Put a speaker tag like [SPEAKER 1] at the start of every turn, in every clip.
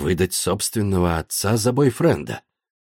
[SPEAKER 1] Выдать собственного отца за бойфренда.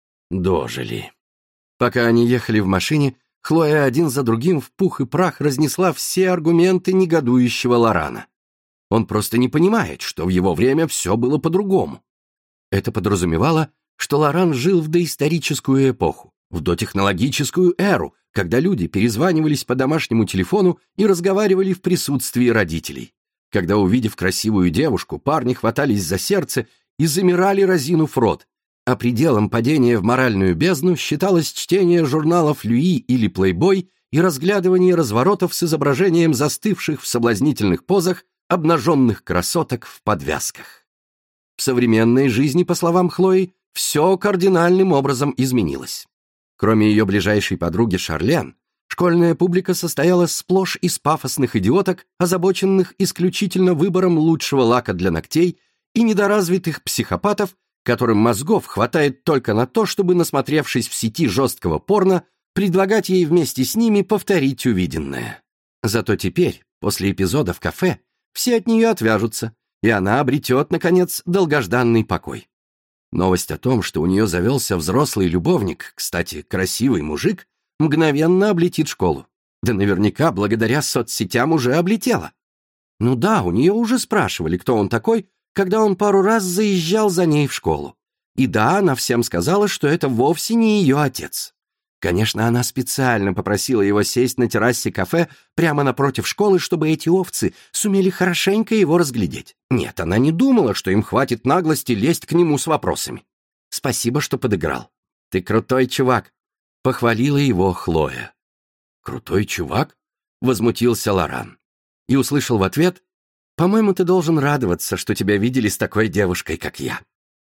[SPEAKER 1] Дожили. Пока они ехали в машине, Хлоя один за другим в пух и прах разнесла все аргументы негодующего Лорана. Он просто не понимает, что в его время все было по-другому. Это подразумевало, что Лоран жил в доисторическую эпоху, в дотехнологическую эру, когда люди перезванивались по домашнему телефону и разговаривали в присутствии родителей, когда, увидев красивую девушку, парни хватались за сердце и замирали, разинув рот, а пределом падения в моральную бездну считалось чтение журналов «Люи» или «Плейбой» и разглядывание разворотов с изображением застывших в соблазнительных позах обнаженных красоток в подвязках. В современной жизни, по словам Хлои, все кардинальным образом изменилось. Кроме ее ближайшей подруги Шарлен, школьная публика состояла сплошь из пафосных идиоток, озабоченных исключительно выбором лучшего лака для ногтей, и недоразвитых психопатов, которым мозгов хватает только на то, чтобы, насмотревшись в сети жесткого порно, предлагать ей вместе с ними повторить увиденное. Зато теперь, после эпизода в кафе, все от нее отвяжутся, и она обретет, наконец, долгожданный покой. Новость о том, что у нее завелся взрослый любовник, кстати, красивый мужик, мгновенно облетит школу. Да наверняка благодаря соцсетям уже облетела. Ну да, у нее уже спрашивали, кто он такой, когда он пару раз заезжал за ней в школу. И да, она всем сказала, что это вовсе не ее отец. Конечно, она специально попросила его сесть на террасе кафе прямо напротив школы, чтобы эти овцы сумели хорошенько его разглядеть. Нет, она не думала, что им хватит наглости лезть к нему с вопросами. Спасибо, что подыграл. Ты крутой чувак, похвалила его Хлоя. Крутой чувак? Возмутился Лоран. И услышал в ответ: «По-моему, ты должен радоваться, что тебя видели с такой девушкой, как я».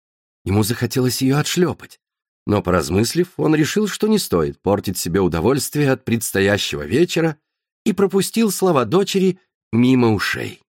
[SPEAKER 1] Ему захотелось ее отшлепать, но, поразмыслив, он решил, что не стоит портить себе удовольствие от предстоящего вечера и пропустил слова дочери мимо ушей.